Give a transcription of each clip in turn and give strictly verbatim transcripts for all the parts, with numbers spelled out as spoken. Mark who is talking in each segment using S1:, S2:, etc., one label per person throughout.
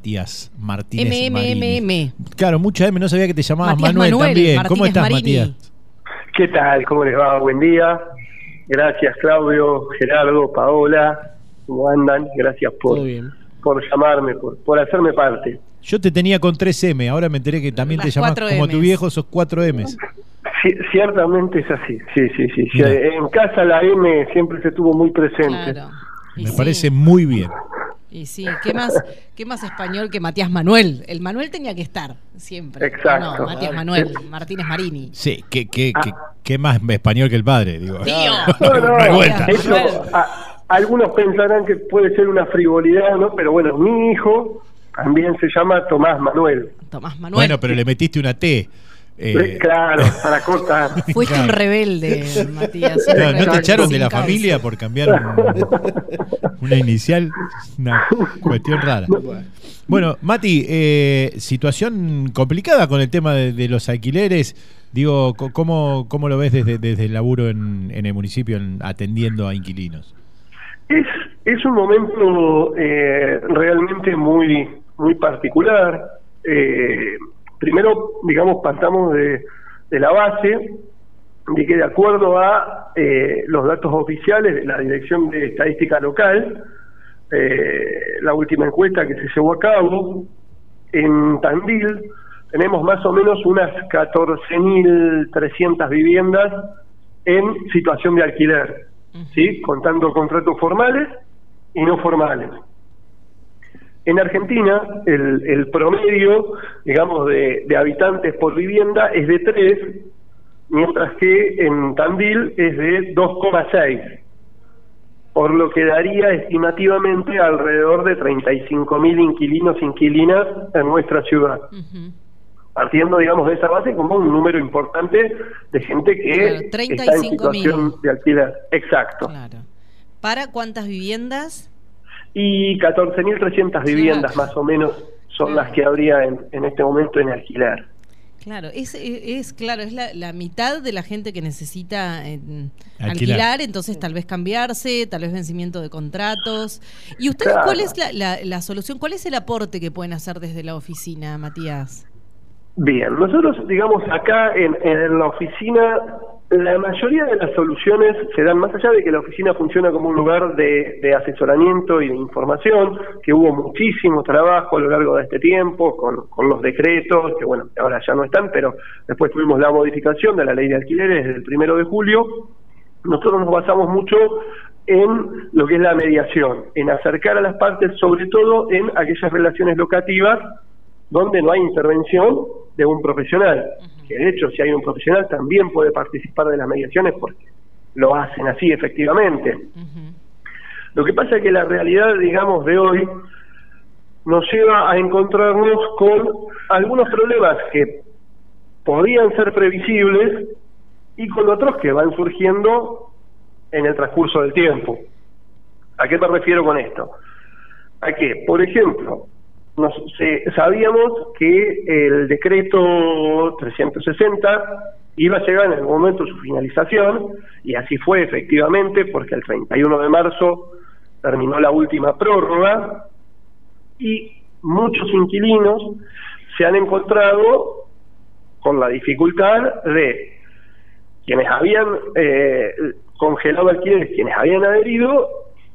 S1: Matías Martínez
S2: M, M,
S1: Marini.
S2: M, M.
S1: Claro, mucha M, no sabía que te llamabas
S2: Matías
S1: Manuel,
S2: Manuel
S1: también.
S2: Martínez
S1: ¿Cómo estás,
S2: Marini.
S1: Matías?
S3: ¿Qué tal? ¿Cómo les va? Buen día. Gracias, Claudio, Gerardo, Paola. ¿Cómo andan? Gracias por, por llamarme, por, por hacerme parte.
S1: Yo te tenía con tres M, ahora me enteré que también
S2: Las
S1: te llamás
S2: cuatro
S1: como
S2: Ms.
S1: tu viejo, sos cuatro M's.
S3: Sí, ciertamente es así. Sí, sí, sí. sí. En casa la M siempre se tuvo muy presente.
S2: Claro. Y
S1: Me
S2: sí.
S1: parece muy bien.
S2: Y sí, ¿qué más, qué más español que Matías Manuel? El Manuel tenía que estar siempre.
S3: Exacto.
S2: No, Matías Manuel, Martínez Marini.
S1: Sí, ¿qué, qué, qué, qué más español que el padre? Digo.
S2: Tío.
S3: No, no,
S1: No hay vuelta.
S3: eso, a, algunos pensarán que puede ser una frivolidad, ¿no? Pero bueno, mi hijo también se llama Tomás Manuel.
S2: Tomás Manuel.
S1: Bueno, pero le metiste una T. Eh,
S3: claro, para cortar.
S2: Fuiste
S1: claro.
S2: un rebelde, Matías.
S1: Claro, ¿no te
S3: Exacto.
S1: echaron de la
S2: Sin causa.
S1: familia por cambiar un- una inicial? Una cuestión rara. Bueno, Mati, eh, situación complicada con el tema de, de los alquileres. Digo, ¿cómo, cómo lo ves desde, desde el laburo en, en el municipio en, atendiendo a inquilinos?
S3: Es, es un momento eh, realmente muy, muy particular. Eh, primero, digamos, partamos de, de la base de que de acuerdo a eh, los datos oficiales de la Dirección de Estadística Local, eh, la última encuesta que se llevó a cabo, en Tandil tenemos más o menos unas catorce mil trescientas viviendas en situación de alquiler, ¿sí? Contando contratos formales y no formales. En Argentina, el, el promedio, digamos, de, de habitantes por vivienda es de tres, mientras que en Tandil es de dos coma seis, por lo que daría estimativamente alrededor de treinta y cinco mil inquilinos e inquilinas en nuestra ciudad.
S2: Uh-huh.
S3: Partiendo, digamos, de esa base como un número importante de gente que
S2: Claro,
S3: está
S2: treinta y
S3: en
S2: cinco mil.
S3: situación de alquiler. Exacto.
S2: Claro. ¿Para cuántas viviendas?
S3: Y catorce mil trescientas viviendas
S2: Claro.
S3: más o menos son
S2: Claro.
S3: las que habría en, en este momento en alquiler.
S2: Claro, es, es, es claro, es la, la mitad de la gente que necesita eh,
S1: Alquilar.
S2: alquilar, entonces tal vez cambiarse, tal vez vencimiento de contratos. ¿Y ustedes
S3: Claro.
S2: cuál es la, la, la solución? ¿Cuál es el aporte que pueden hacer desde la oficina, Matías?
S3: Bien, nosotros, digamos, acá en, en la oficina, la mayoría de las soluciones se dan más allá de que la oficina funciona como un lugar de, de asesoramiento y de información, que hubo muchísimo trabajo a lo largo de este tiempo con, con los decretos, que bueno, ahora ya no están, pero después tuvimos la modificación de la ley de alquileres desde el primero de julio. Nosotros nos basamos mucho en lo que es la mediación, en acercar a las partes, sobre todo en aquellas relaciones locativas donde no hay intervención de un profesional, uh-huh. que de hecho si hay un profesional también puede participar de las mediaciones porque lo hacen así efectivamente. Uh-huh. Lo que pasa es que la realidad, digamos, de hoy nos lleva a encontrarnos con algunos problemas que podían ser previsibles y con otros que van surgiendo en el transcurso del tiempo. ¿A qué me refiero con esto? A que, por ejemplo, Nos, se, sabíamos que el decreto trescientos sesenta iba a llegar en el momento de su finalización, y así fue efectivamente, porque el treinta y uno de marzo terminó la última prórroga, y muchos inquilinos se han encontrado con la dificultad de quienes habían eh, congelado alquileres, quienes habían adherido,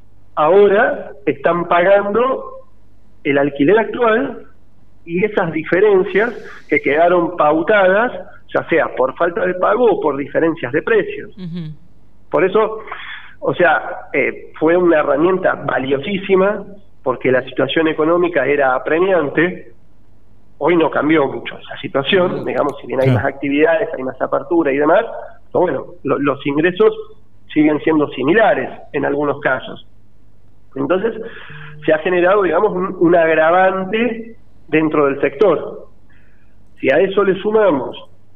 S3: ahora están pagando el alquiler actual, y esas diferencias que quedaron pautadas, ya sea por falta de pago o por diferencias de precios. Uh-huh. Por eso, o sea, eh, fue una herramienta valiosísima, porque la situación económica era apremiante. Hoy no cambió mucho esa situación, uh-huh. digamos, si bien hay más actividades, hay más apertura y demás, pero bueno, lo, los ingresos siguen siendo similares en algunos casos. Entonces, se ha generado, digamos, un, un agravante dentro del sector. Si a eso le sumamos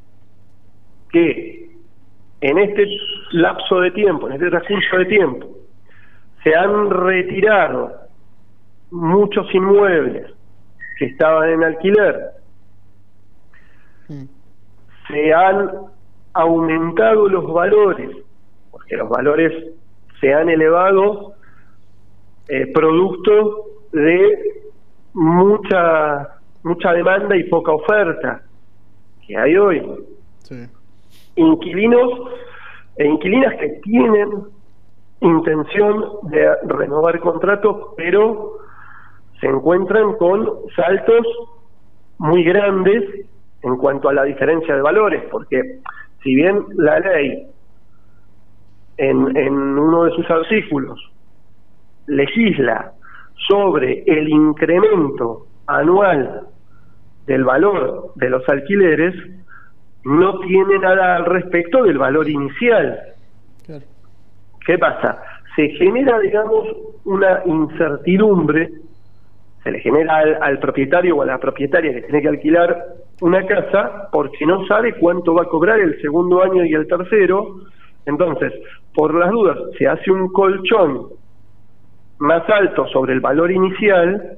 S3: que en este lapso de tiempo, en este transcurso de tiempo, se han retirado muchos inmuebles que estaban en alquiler, se han aumentado los valores, porque los valores se han elevado Eh, producto de mucha mucha demanda y poca oferta que hay hoy.
S4: Sí.
S3: Inquilinos e inquilinas que tienen intención de renovar contratos, pero se encuentran con saltos muy grandes en cuanto a la diferencia de valores, porque si bien la ley en, en uno de sus artículos legisla sobre el incremento anual del valor de los alquileres, no tiene nada al respecto del valor inicial.
S4: Claro.
S3: ¿Qué pasa? Se genera, digamos, una incertidumbre, se le genera al, al propietario o a la propietaria que tiene que alquilar una casa porque no sabe cuánto va a cobrar el segundo año y el tercero. Entonces, por las dudas, se hace un colchón más alto sobre el valor inicial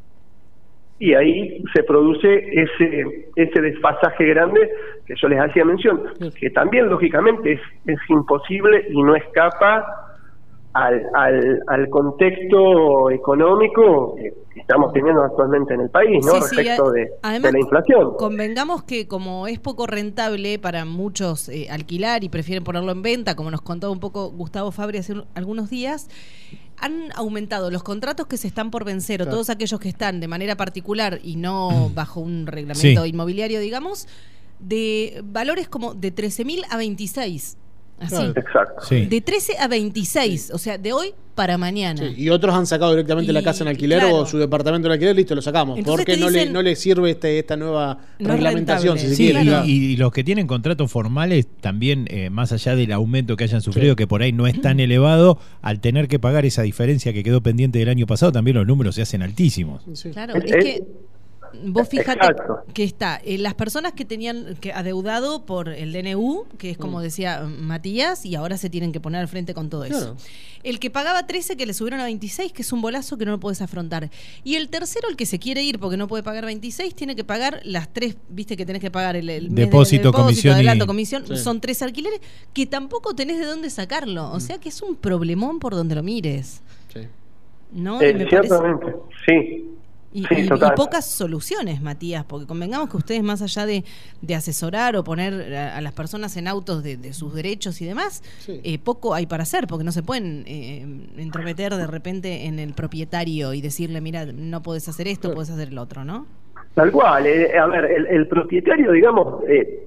S3: y ahí se produce ese ese desfasaje grande que yo les hacía mención, que también lógicamente es, es imposible y no escapa al, al, al contexto económico que estamos teniendo actualmente en el país, ¿no?
S2: Sí,
S3: Respecto
S2: sí,
S3: de,
S2: además,
S3: de la inflación.
S2: Convengamos que como es poco rentable para muchos eh, alquilar y prefieren ponerlo en venta, como nos contaba un poco Gustavo Fabri hace un, algunos días, han aumentado los contratos que se están por vencer, claro, o todos aquellos que están de manera particular y no bajo un reglamento sí. inmobiliario, digamos, de valores como de trece mil a veintiséis. Así. Claro.
S3: Exacto.
S2: Sí. De trece a veintiséis, sí. O sea, de hoy para mañana.
S4: Sí. Y otros han sacado directamente y, la casa en alquiler, claro, o su departamento en alquiler, listo, lo sacamos. Entonces porque no, dicen, le, no le sirve este, esta nueva no reglamentación, si se
S1: sí,
S4: quiere.
S1: Claro. Y, y los que tienen contratos formales también, eh, más allá del aumento que hayan sufrido, sí. que por ahí no es tan elevado, al tener que pagar esa diferencia que quedó pendiente del año pasado, también los números se hacen altísimos.
S2: Sí. Claro, es, es que vos fíjate Exacto. que está, eh, las personas que tenían que adeudado por el D N U, que es como mm. decía Matías, y ahora se tienen que poner al frente con todo eso. Claro. El que pagaba trece, que le subieron a veintiséis, que es un bolazo que no lo podés afrontar. Y el tercero, el que se quiere ir porque no puede pagar veintiséis, tiene que pagar las tres, viste que tenés que pagar el, el
S1: depósito,
S2: mes de,
S1: comisión,
S2: adelanto,
S1: y...
S2: comisión,
S1: sí.
S2: son tres alquileres que tampoco tenés de dónde sacarlo. O sea que es un problemón por donde lo mires.
S4: Sí.
S2: ¿No?
S3: Eh,
S2: y me
S3: ciertamente,
S2: parece...
S3: sí.
S2: Y,
S3: sí,
S2: y, y pocas soluciones, Matías, porque convengamos que ustedes, más allá de, de asesorar o poner a, a las personas en autos de, de sus derechos y demás, sí. eh, poco hay para hacer, porque no se pueden eh, entrometer de repente en el propietario y decirle, mira, no podés hacer esto, sí. podés hacer el otro, ¿no?
S3: Tal cual. Eh, a ver, el, el propietario, digamos, eh,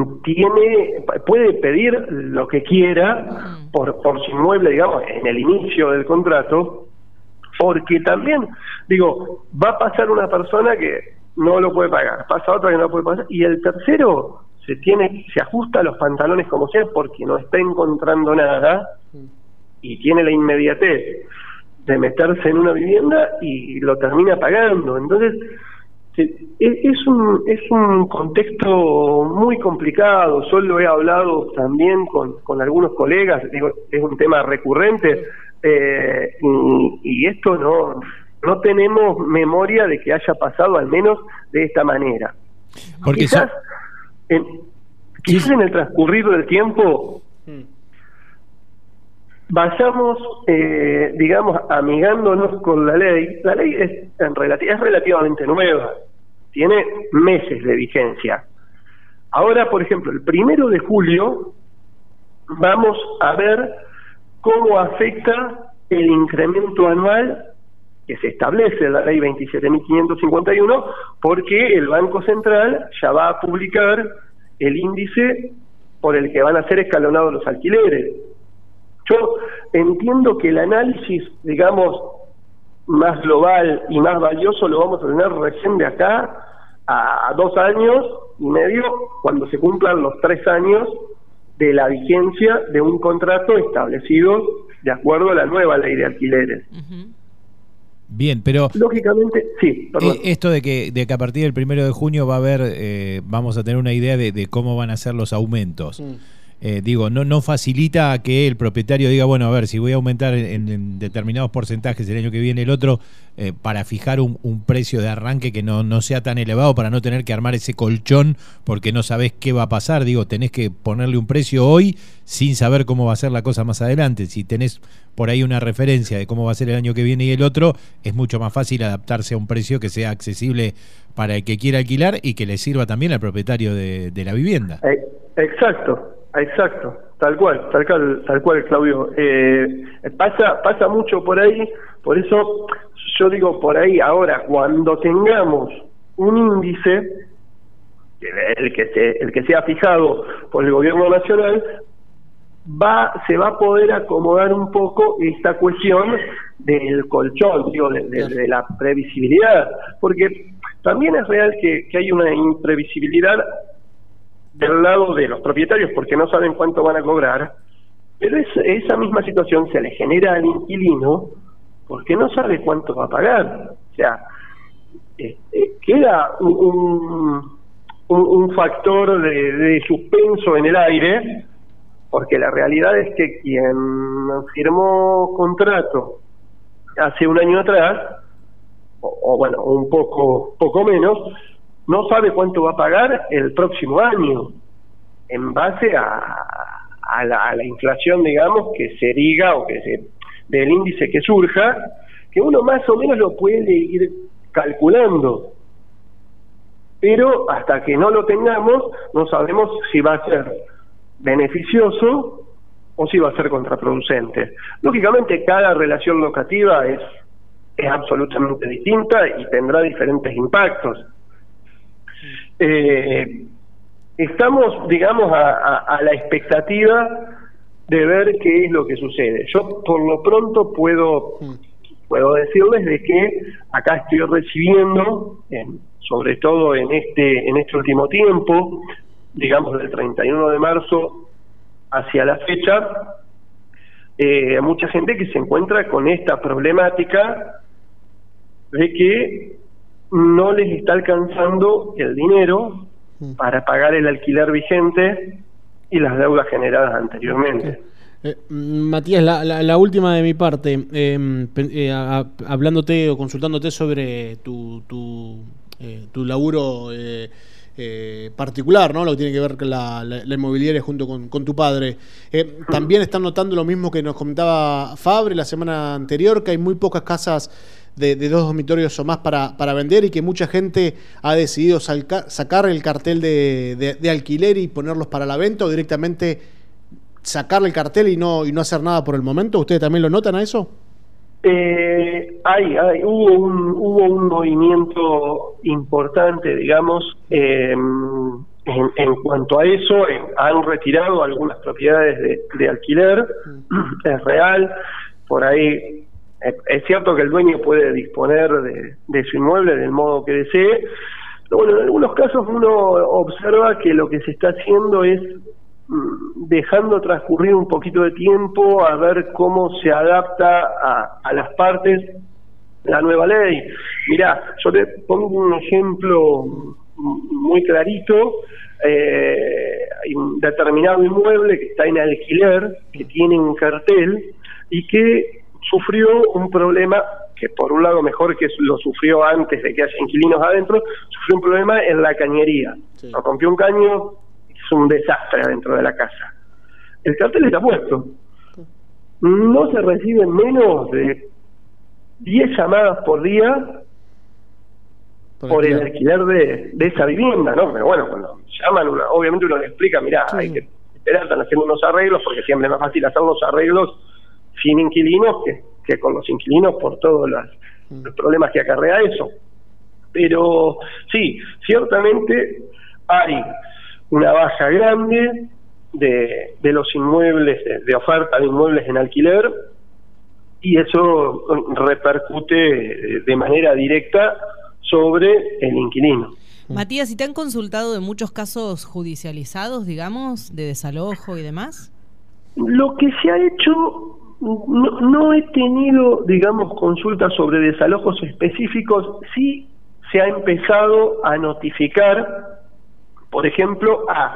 S3: tiene puede pedir lo que quiera mm. por, por su inmueble, digamos, en el inicio del contrato, porque también, digo, va a pasar una persona que no lo puede pagar, pasa otra que no lo puede pagar, y el tercero se tiene se ajusta a los pantalones como sea porque no está encontrando nada y tiene la inmediatez de meterse en una vivienda y lo termina pagando. Entonces, es un, es un contexto muy complicado. Yo lo he hablado también con, con algunos colegas, digo, es un tema recurrente. Eh, y, y esto no no tenemos memoria de que haya pasado al menos de esta manera.
S1: Porque
S3: quizás,
S1: so...
S3: en, quizás sí. en el transcurrir del tiempo hmm. vayamos, eh, digamos, amigándonos con la ley. La ley es, en relati- es relativamente nueva, tiene meses de vigencia. Ahora, por ejemplo, el primero de julio vamos a ver cómo afecta el incremento anual que se establece en la ley veintisiete mil quinientos cincuenta y uno, porque el Banco Central ya va a publicar el índice por el que van a ser escalonados los alquileres. Yo entiendo que el análisis, digamos, más global y más valioso lo vamos a tener recién de acá a dos años y medio, cuando se cumplan los tres años de la vigencia de un contrato establecido de acuerdo a la nueva ley de alquileres. Uh-huh.
S1: Bien, pero
S3: lógicamente, sí, perdón.
S1: Eh, esto de que de que a partir del primero de junio va a haber, eh, vamos a tener una idea de, de cómo van a ser los aumentos. Mm. eh, digo, no, no facilita que el propietario diga, bueno, a ver, si voy a aumentar en, en determinados porcentajes el año que viene el otro, eh, para fijar un, un precio de arranque que no, no sea tan elevado, para no tener que armar ese colchón porque no sabés qué va a pasar. Digo, tenés que ponerle un precio hoy sin saber cómo va a ser la cosa más adelante. Si tenés por ahí una referencia de cómo va a ser el año que viene y el otro, es mucho más fácil adaptarse a un precio que sea accesible para el que quiera alquilar y que le sirva también al propietario de, de la vivienda.
S3: Exacto, exacto, tal cual, tal cual, tal cual, Claudio. Eh, pasa, pasa mucho por ahí, por eso yo digo por ahí, ahora, cuando tengamos un índice, el que se, el que sea fijado por el gobierno nacional, va se va a poder acomodar un poco esta cuestión del colchón, digo, de, de, de la previsibilidad, porque también es real que, que hay una imprevisibilidad del lado de los propietarios porque no saben cuánto van a cobrar, pero es, esa misma situación se le genera al inquilino porque no sabe cuánto va a pagar. O sea, eh, eh, queda un, un, un factor de, de suspenso en el aire, porque la realidad es que quien firmó contrato hace un año atrás, o, o bueno, un poco, poco menos, no sabe cuánto va a pagar el próximo año, en base a, a, la, a la inflación, digamos, que se diga, o que se, del índice que surja, que uno más o menos lo puede ir calculando. Pero hasta que no lo tengamos, no sabemos si va a ser beneficioso o si va a ser contraproducente. Lógicamente, cada relación locativa es, es absolutamente distinta y tendrá diferentes impactos. Eh, estamos, digamos, a, a, a la expectativa de ver qué es lo que sucede. Yo, por lo pronto, puedo puedo decirles de que acá estoy recibiendo, en, sobre todo en este en este último tiempo, digamos del treinta y uno de marzo hacia la fecha, eh, mucha gente que se encuentra con esta problemática de que no les está alcanzando el dinero para pagar el alquiler vigente y las deudas generadas anteriormente.
S4: Eh, Matías, la, la, la última de mi parte, eh, eh, a, a, hablándote o consultándote sobre tu tu, eh, tu laburo eh, eh, particular, ¿no? Lo que tiene que ver con la, la, la inmobiliaria junto con, con tu padre. Eh, también están notando lo mismo que nos comentaba Fabre la semana anterior, que hay muy pocas casas de, de dos dormitorios o más para, para vender y que mucha gente ha decidido salca, sacar el cartel de, de, de alquiler y ponerlos para la venta, o directamente sacarle el cartel y no y no hacer nada por el momento. ¿Ustedes también lo notan a eso?
S3: Eh, hay, hay, hubo un hubo un movimiento importante, digamos, eh, en, en cuanto a eso. Eh, han retirado algunas propiedades de, de alquiler, mm. es real. Por ahí eh, es cierto que el dueño puede disponer de, de su inmueble del modo que desee. Pero bueno, en algunos casos uno observa que lo que se está haciendo es dejando transcurrir un poquito de tiempo a ver cómo se adapta a, a las partes la nueva ley. Mirá, yo te pongo un ejemplo muy clarito. Eh, hay un determinado inmueble que está en alquiler, que tiene un cartel y que sufrió un problema, que por un lado mejor que lo sufrió antes de que haya inquilinos adentro, sufrió un problema en la cañería. Sí. Lo rompió un caño, es un desastre adentro de la casa. El cartel está puesto. No se reciben menos de diez llamadas por día por, por el alquiler de, de esa vivienda, ¿no? Pero bueno, cuando llaman, una, obviamente uno le explica, mirá, sí. hay que esperar, están haciendo unos arreglos, porque siempre es más fácil hacer los arreglos sin inquilinos que, que con los inquilinos por todos los, mm. los problemas que acarrea eso. Pero sí, ciertamente hay una baja grande de, de los inmuebles, de, de oferta de inmuebles en alquiler, y eso repercute de manera directa sobre el inquilino.
S2: Matías, ¿y te han consultado de muchos casos judicializados, digamos, de desalojo y demás?
S3: Lo que se ha hecho, no, no he tenido, digamos, consultas sobre desalojos específicos. Sí se ha empezado a notificar, por ejemplo, a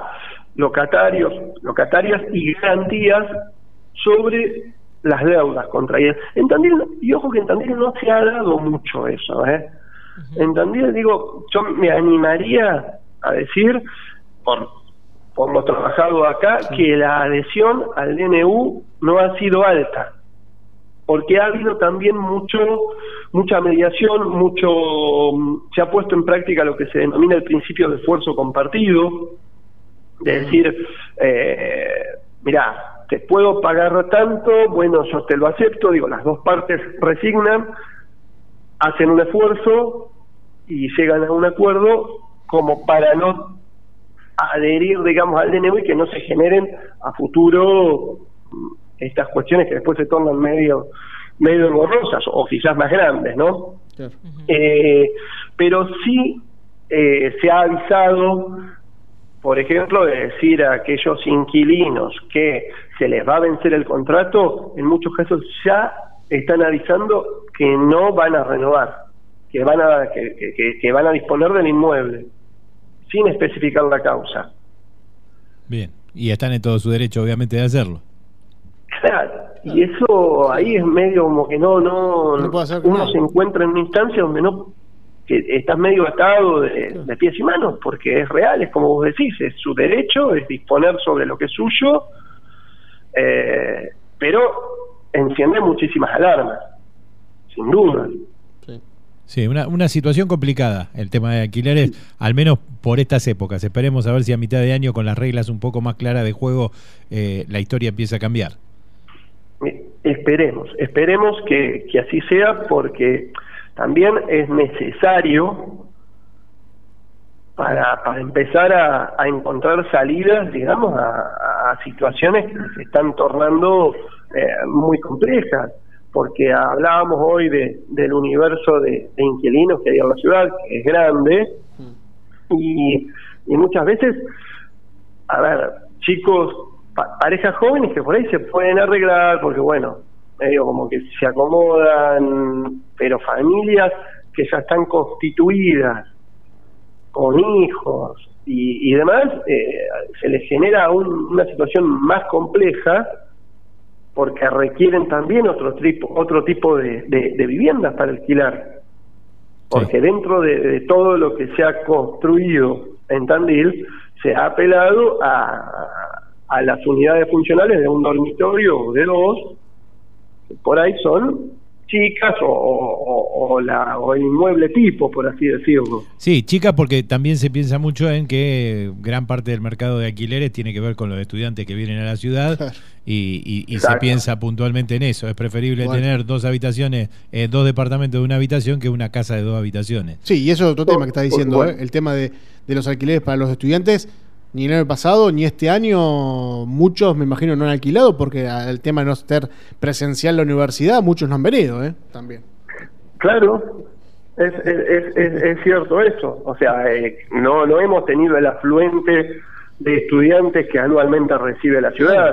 S3: locatarios, locatarias y garantías sobre las deudas contraídas. En Tandil, y ojo que en Tandil no se ha dado mucho eso, ¿eh? Uh-huh. En Tandil, digo, yo me animaría a decir, por, por lo trabajado acá, sí, que la adhesión al D N U no ha sido alta, porque ha habido también mucho mucha mediación, mucho se ha puesto en práctica lo que se denomina el principio de esfuerzo compartido, de decir, eh, mirá, te puedo pagar tanto, bueno, yo te lo acepto, digo, las dos partes resignan, hacen un esfuerzo y llegan a un acuerdo como para no adherir, digamos, al D N U y que no se generen a futuro estas cuestiones que después se tornan medio medio engorrosas o quizás más grandes, ¿no? Claro. Uh-huh. Eh, pero sí eh, se ha avisado, por ejemplo, de decir a aquellos inquilinos que se les va a vencer el contrato, en muchos casos ya están avisando que no van a renovar, que van a que, que, que van a disponer del inmueble, sin especificar la causa.
S1: Bien, y están en todo su derecho, obviamente, de hacerlo.
S3: Claro, y eso ahí es medio como que no, no, no puede hacer uno nada. Se encuentra en una instancia donde no, que estás medio atado de, de pies y manos, porque es real, es como vos decís, es su derecho, es disponer sobre lo que es suyo, eh, pero enciende muchísimas alarmas, sin duda.
S1: Sí, sí una, una situación complicada el tema de alquileres, sí, al menos por estas épocas. Esperemos a ver si a mitad de año, con las reglas un poco más claras de juego, eh, la historia empieza a cambiar.
S3: Esperemos, esperemos que, que así sea, porque también es necesario para, para empezar a, a encontrar salidas, digamos, a, a situaciones que se están tornando eh, muy complejas, porque hablábamos hoy de, del universo de, de inquilinos que hay en la ciudad, que es grande, y, y muchas veces, a ver, chicos, pa, parejas jóvenes que por ahí se pueden arreglar, porque bueno, medio como que se acomodan, pero familias que ya están constituidas, con hijos y, y demás, eh, se les genera un, una situación más compleja, porque requieren también otro tipo otro tipo de, de, de viviendas para alquilar, porque sí, dentro de, de todo lo que se ha construido en Tandil se ha apelado a, a las unidades funcionales de un dormitorio o de dos, que por ahí son chicas o, o, o, la, o el inmueble tipo, por así decirlo.
S1: Sí, chicas, porque también se piensa mucho en que gran parte del mercado de alquileres tiene que ver con los estudiantes que vienen a la ciudad, y, y, y se piensa puntualmente en eso. Es preferible bueno. tener dos habitaciones, eh, dos departamentos de una habitación que una casa de dos habitaciones.
S4: Sí, y eso es otro tema que estás diciendo, bueno. ¿eh? El tema de, de los alquileres para los estudiantes. Ni el año pasado, ni este año, muchos, me imagino, no han alquilado, porque el tema de no estar presencial en la universidad, muchos no han venido, ¿eh? También.
S3: Claro, es, es, es, es cierto eso. O sea, eh, no, no hemos tenido el afluente de estudiantes que anualmente recibe la ciudad.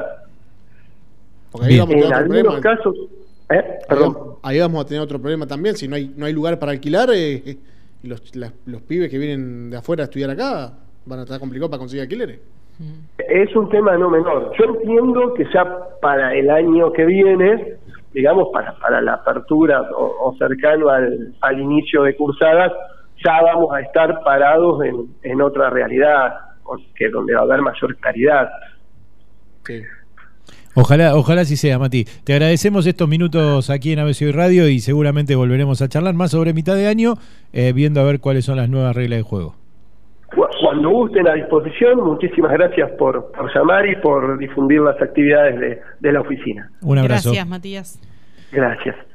S4: Porque ahí vamos a
S3: en
S4: tener
S3: algunos
S4: problema.
S3: casos... ¿eh? Perdón.
S4: Ahí, ahí vamos a tener otro problema también, si no hay, no hay lugar para alquilar, eh, y los, la, los pibes que vienen de afuera a estudiar acá van a estar complicados para conseguir alquileres.
S3: Es un tema no menor. Yo entiendo que ya para el año que viene, digamos, para, para la apertura o, o cercano al, al inicio de cursadas, ya vamos a estar parados en, en otra realidad, que donde va a haber mayor claridad.
S4: Sí.
S1: Ojalá, ojalá así sea, Mati. Te agradecemos estos minutos aquí en A B C Hoy Radio y seguramente volveremos a charlar más sobre mitad de año, eh, viendo a ver cuáles son las nuevas reglas de juego.
S3: Cuando gusten, a disposición. Muchísimas gracias por, por llamar y por difundir las actividades de, de la oficina.
S1: Un abrazo.
S2: Gracias, Matías.
S3: Gracias.